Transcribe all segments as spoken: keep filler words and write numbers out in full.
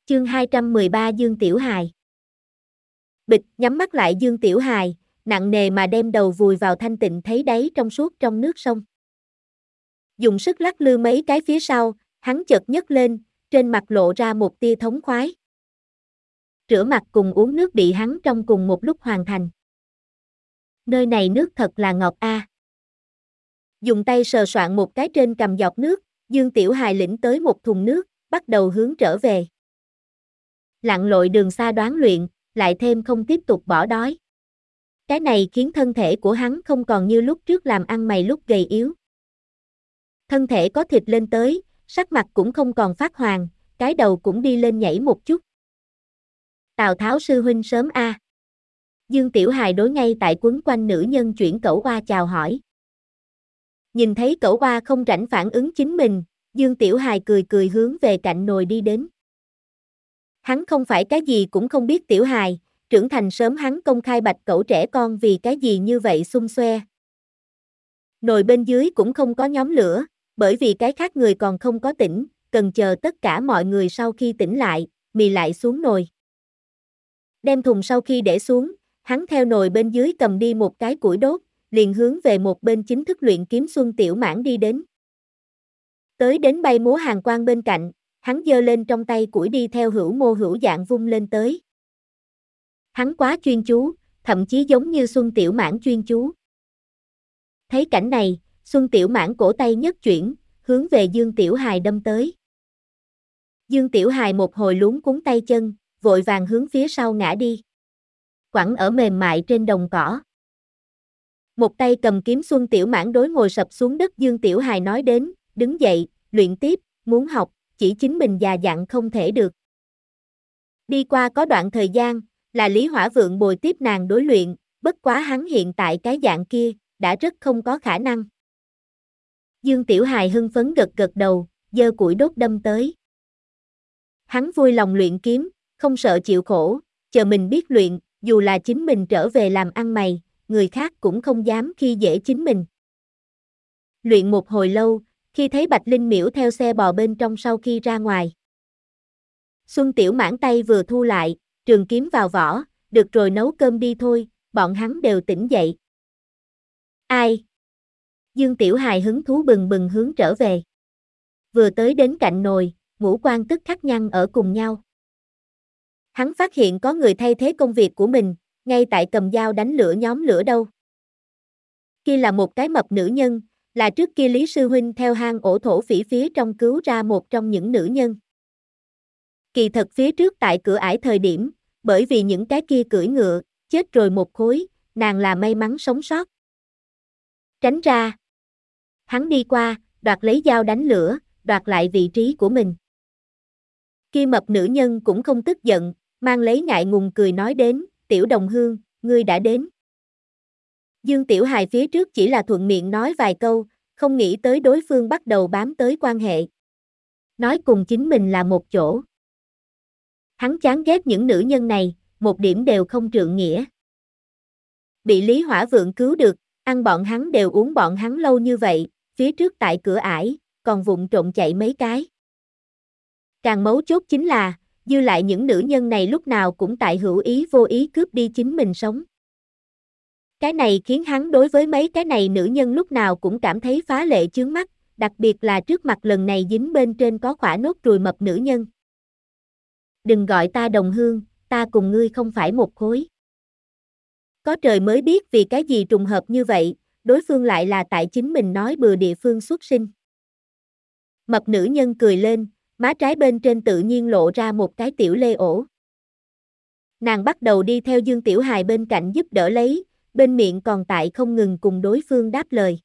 Chương hai trăm mười ba Dương Tiểu Hài. Bịch, nhắm mắt lại Dương Tiểu Hài, nặng nề mà đem đầu vùi vào thanh tịnh thấy đáy trong suốt trong nước sông. Dùng sức lắc lư mấy cái phía sau, hắn chợt nhấc lên, trên mặt lộ ra một tia thống khoái. Rửa mặt cùng uống nước bị hắn trong cùng một lúc hoàn thành. Nơi này nước thật là ngọt a. À. Dùng tay sờ soạn một cái trên cằm giọt nước, Dương Tiểu Hài lĩnh tới một thùng nước, bắt đầu hướng trở về. Lặn lội đường xa đoán luyện, lại thêm không tiếp tục bỏ đói. Cái này khiến thân thể của hắn không còn như lúc trước làm ăn mày lúc gầy yếu. Thân thể có thịt lên tới, sắc mặt cũng không còn phát hoàng, cái đầu cũng đi lên nhảy một chút. Tào Tháo sư huynh sớm a. À. Dương Tiểu Hài đối ngay tại quấn quanh nữ nhân chuyển cẩu oa chào hỏi. Nhìn thấy cẩu oa không rảnh phản ứng chính mình, Dương Tiểu Hài cười cười hướng về cạnh nồi đi đến. Hắn không phải cái gì cũng không biết Tiểu Hài, trưởng thành sớm hắn công khai bạch cẩu trẻ con vì cái gì như vậy xung xoe. Nồi bên dưới cũng không có nhóm lửa, bởi vì cái khác người còn không có tỉnh, cần chờ tất cả mọi người sau khi tỉnh lại, mì lại xuống nồi. Đem thùng sau khi để xuống, hắn theo nồi bên dưới cầm đi một cái củi đốt, liền hướng về một bên chính thức luyện kiếm Xuân Tiểu Mãn đi đến. Tới đến bay múa hàng quang bên cạnh, hắn giơ lên trong tay củi đi theo hữu mô hữu dạng vung lên tới. Hắn quá chuyên chú, thậm chí giống như Xuân Tiểu Mãn chuyên chú. Thấy cảnh này, Xuân Tiểu Mãn cổ tay nhất chuyển, hướng về Dương Tiểu Hài đâm tới. Dương Tiểu Hài một hồi luống cuống tay chân, vội vàng hướng phía sau ngã đi. Quẳng ở mềm mại trên đồng cỏ. Một tay cầm kiếm Xuân Tiểu Mãn đối ngồi sập xuống đất Dương Tiểu Hài nói đến, đứng dậy, luyện tiếp, muốn học, chỉ chính mình già dặn không thể được. Đi qua có đoạn thời gian, là Lý Hỏa Vượng bồi tiếp nàng đối luyện, bất quá hắn hiện tại cái dạng kia, đã rất không có khả năng. Dương Tiểu Hài hưng phấn gật gật đầu, giơ củi đốt đâm tới. Hắn vui lòng luyện kiếm, không sợ chịu khổ, chờ mình biết luyện, dù là chính mình trở về làm ăn mày, người khác cũng không dám khi dễ chính mình. Luyện một hồi lâu, khi thấy Bạch Linh Miễu theo xe bò bên trong sau khi ra ngoài. Xuân Tiểu Mãn tay vừa thu lại, trường kiếm vào vỏ, được rồi nấu cơm đi thôi, bọn hắn đều tỉnh dậy. Ai? Dương Tiểu Hài hứng thú bừng bừng hướng trở về. Vừa tới đến cạnh nồi, ngũ quan tức khắc nhăn ở cùng nhau. Hắn phát hiện có người thay thế công việc của mình, ngay tại cầm dao đánh lửa nhóm lửa đâu. Kia là một cái mập nữ nhân, là trước kia Lý Sư Huynh theo hang ổ thổ phỉ phía trong cứu ra một trong những nữ nhân. Kỳ thật phía trước tại cửa ải thời điểm, bởi vì những cái kia cưỡi ngựa, chết rồi một khối, nàng là may mắn sống sót. Tránh ra. Hắn đi qua, đoạt lấy dao đánh lửa, đoạt lại vị trí của mình. Kia mập nữ nhân cũng không tức giận, mang lấy ngại ngùng cười nói đến, Tiểu Đồng Hương, ngươi đã đến. Dương Tiểu Hài phía trước chỉ là thuận miệng nói vài câu, không nghĩ tới đối phương bắt đầu bám tới quan hệ. Nói cùng chính mình là một chỗ. Hắn chán ghét những nữ nhân này, một điểm đều không trượng nghĩa. Bị Lý Hỏa Vượng cứu được, ăn bọn hắn đều uống bọn hắn lâu như vậy, phía trước tại cửa ải, còn vụng trộm chạy mấy cái. Càng mấu chốt chính là, dư lại những nữ nhân này lúc nào cũng tại hữu ý vô ý cướp đi chính mình sống. Cái này khiến hắn đối với mấy cái này nữ nhân lúc nào cũng cảm thấy phá lệ chướng mắt, đặc biệt là trước mặt lần này dính bên trên có khỏa nốt ruồi mập nữ nhân. Đừng gọi ta đồng hương, ta cùng ngươi không phải một khối. Có trời mới biết vì cái gì trùng hợp như vậy, đối phương lại là tại chính mình nói bừa địa phương xuất sinh. Mập nữ nhân cười lên, má trái bên trên tự nhiên lộ ra một cái tiểu lê ổ. Nàng bắt đầu đi theo Dương Tiểu Hài bên cạnh giúp đỡ lấy, bên miệng còn tại không ngừng cùng đối phương đáp lời.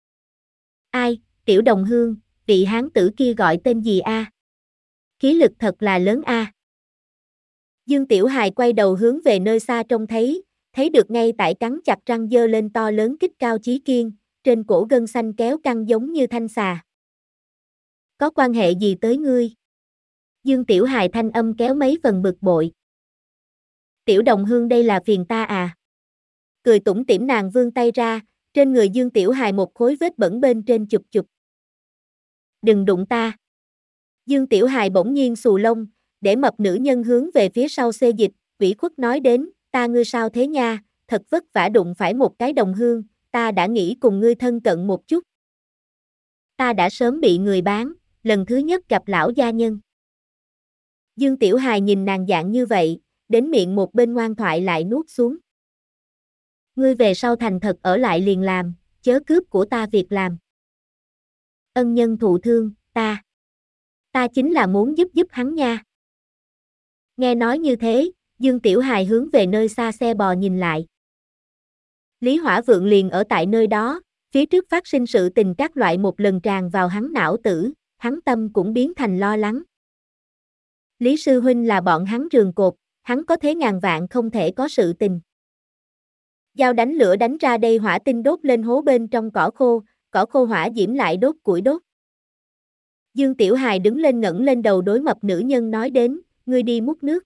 Ai, Tiểu Đồng Hương, vị hán tử kia gọi tên gì a? À? Khí lực thật là lớn a. À? Dương Tiểu Hài quay đầu hướng về nơi xa trông thấy, thấy được ngay tại cắn chặt răng giơ lên to lớn kích cao chí kiên, trên cổ gân xanh kéo căng giống như thanh xà. Có quan hệ gì tới ngươi? Dương Tiểu Hài thanh âm kéo mấy phần bực bội. Tiểu Đồng Hương đây là phiền ta à? Cười tủm tỉm nàng vươn tay ra, trên người Dương Tiểu Hài một khối vết bẩn bên trên chụp chụp. Đừng đụng ta. Dương Tiểu Hài bỗng nhiên xù lông, để mập nữ nhân hướng về phía sau xê dịch, ủy khuất nói đến, ta ngươi sao thế nha, thật vất vả đụng phải một cái đồng hương, ta đã nghĩ cùng ngươi thân cận một chút. Ta đã sớm bị người bán, lần thứ nhất gặp lão gia nhân. Dương Tiểu Hài nhìn nàng dạng như vậy, đến miệng một bên ngoan thoại lại nuốt xuống. Ngươi về sau thành thật ở lại liền làm, chớ cướp của ta việc làm. Ân nhân thụ thương, ta. Ta chính là muốn giúp giúp hắn nha. Nghe nói như thế, Dương Tiểu Hài hướng về nơi xa xe bò nhìn lại. Lý Hỏa Vượng liền ở tại nơi đó, phía trước phát sinh sự tình các loại một lần tràn vào hắn não tử, hắn tâm cũng biến thành lo lắng. Lý sư huynh là bọn hắn rường cột, hắn có thế ngàn vạn không thể có sự tình. Dao đánh lửa đánh ra đây hỏa tinh đốt lên hố bên trong cỏ khô, cỏ khô hỏa diễm lại đốt củi đốt. Dương Tiểu Hài đứng lên ngẩng lên đầu đối mập nữ nhân nói đến, ngươi đi múc nước.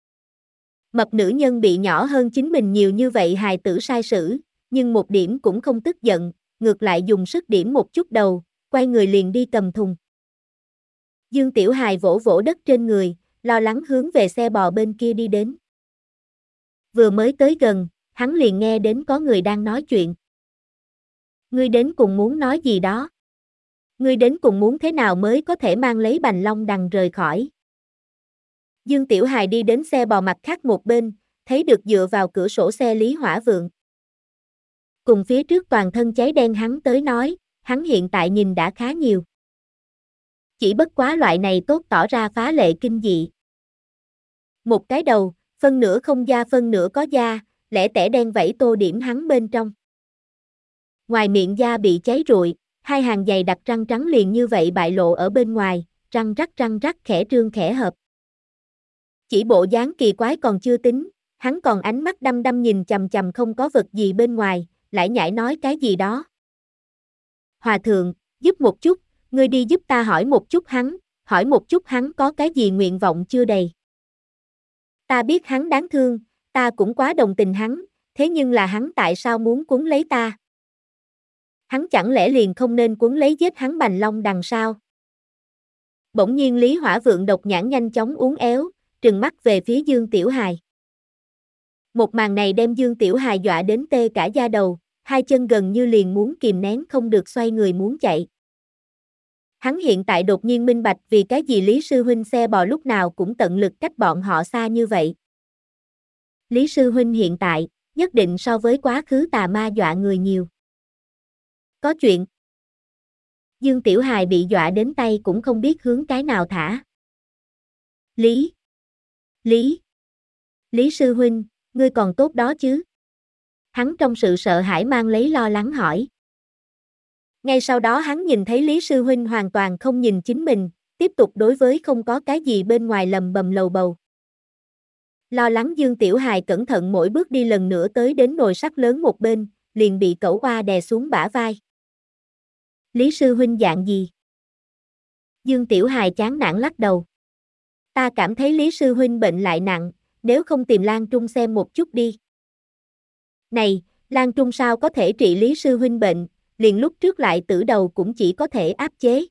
Mập nữ nhân bị nhỏ hơn chính mình nhiều như vậy hài tử sai sử, nhưng một điểm cũng không tức giận, ngược lại dùng sức điểm một chút đầu, quay người liền đi cầm thùng. Dương Tiểu Hài vỗ vỗ đất trên người, lo lắng hướng về xe bò bên kia đi đến. Vừa mới tới gần, hắn liền nghe đến có người đang nói chuyện. Ngươi đến cùng muốn nói gì đó? Ngươi đến cùng muốn thế nào mới có thể mang lấy Bành Long Đằng rời khỏi? Dương Tiểu Hài đi đến xe bò mặt khác một bên, thấy được dựa vào cửa sổ xe Lý Hỏa Vượng. Cùng phía trước toàn thân cháy đen hắn tới nói, hắn hiện tại nhìn đã khá nhiều. Chỉ bất quá loại này tốt tỏ ra phá lệ kinh dị. Một cái đầu, phân nửa không da phân nửa có da, lẻ tẻ đen vảy tô điểm hắn bên trong. Ngoài miệng da bị cháy rụi, hai hàng dày đặc răng trắng liền như vậy bại lộ ở bên ngoài, răng rắc răng rắc khẽ trương khẽ hợp. Chỉ bộ dáng kỳ quái còn chưa tính, hắn còn ánh mắt đăm đăm nhìn chằm chằm không có vật gì bên ngoài, lại nhảy nói cái gì đó. Hòa thượng, giúp một chút, ngươi đi giúp ta hỏi một chút hắn, hỏi một chút hắn có cái gì nguyện vọng chưa đầy. Ta biết hắn đáng thương, ta cũng quá đồng tình hắn, thế nhưng là hắn tại sao muốn cuốn lấy ta? Hắn chẳng lẽ liền không nên cuốn lấy giết hắn Bành Long Đằng sao? Bỗng nhiên Lý Hỏa Vượng độc nhãn nhanh chóng uốn éo, trừng mắt về phía Dương Tiểu Hài. Một màn này đem Dương Tiểu Hài dọa đến tê cả da đầu, hai chân gần như liền muốn kìm nén không được xoay người muốn chạy. Hắn hiện tại đột nhiên minh bạch vì cái gì Lý Sư Huynh xe bò lúc nào cũng tận lực cách bọn họ xa như vậy. Lý Sư Huynh hiện tại, nhất định so với quá khứ tà ma dọa người nhiều. Có chuyện. Dương Tiểu Hài bị dọa đến tay cũng không biết hướng cái nào thả. Lý. Lý. Lý Sư Huynh, ngươi còn tốt đó chứ? Hắn trong sự sợ hãi mang lấy lo lắng hỏi. Ngay sau đó hắn nhìn thấy Lý Sư Huynh hoàn toàn không nhìn chính mình, tiếp tục đối với không có cái gì bên ngoài lầm bầm lầu bầu. Lo lắng Dương Tiểu Hài cẩn thận mỗi bước đi lần nữa tới đến nồi sắt lớn một bên, liền bị cẩu oa đè xuống bả vai. Lý Sư Huynh dạng gì? Dương Tiểu Hài chán nản lắc đầu. Ta cảm thấy Lý Sư Huynh bệnh lại nặng, nếu không tìm Lan Trung xem một chút đi. Này, Lan Trung sao có thể trị Lý Sư Huynh bệnh, liền lúc trước lại tử đầu cũng chỉ có thể áp chế.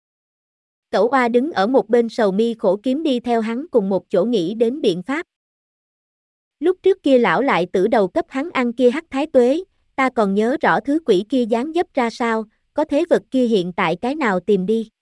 Cẩu oa đứng ở một bên sầu mi khổ kiếm đi theo hắn cùng một chỗ nghĩ đến biện pháp. Lúc trước kia lão lại tử đầu cấp hắn ăn kia hắc thái tuế, ta còn nhớ rõ thứ quỷ kia dáng dấp ra sao, có thế vật kia hiện tại cái nào tìm đi.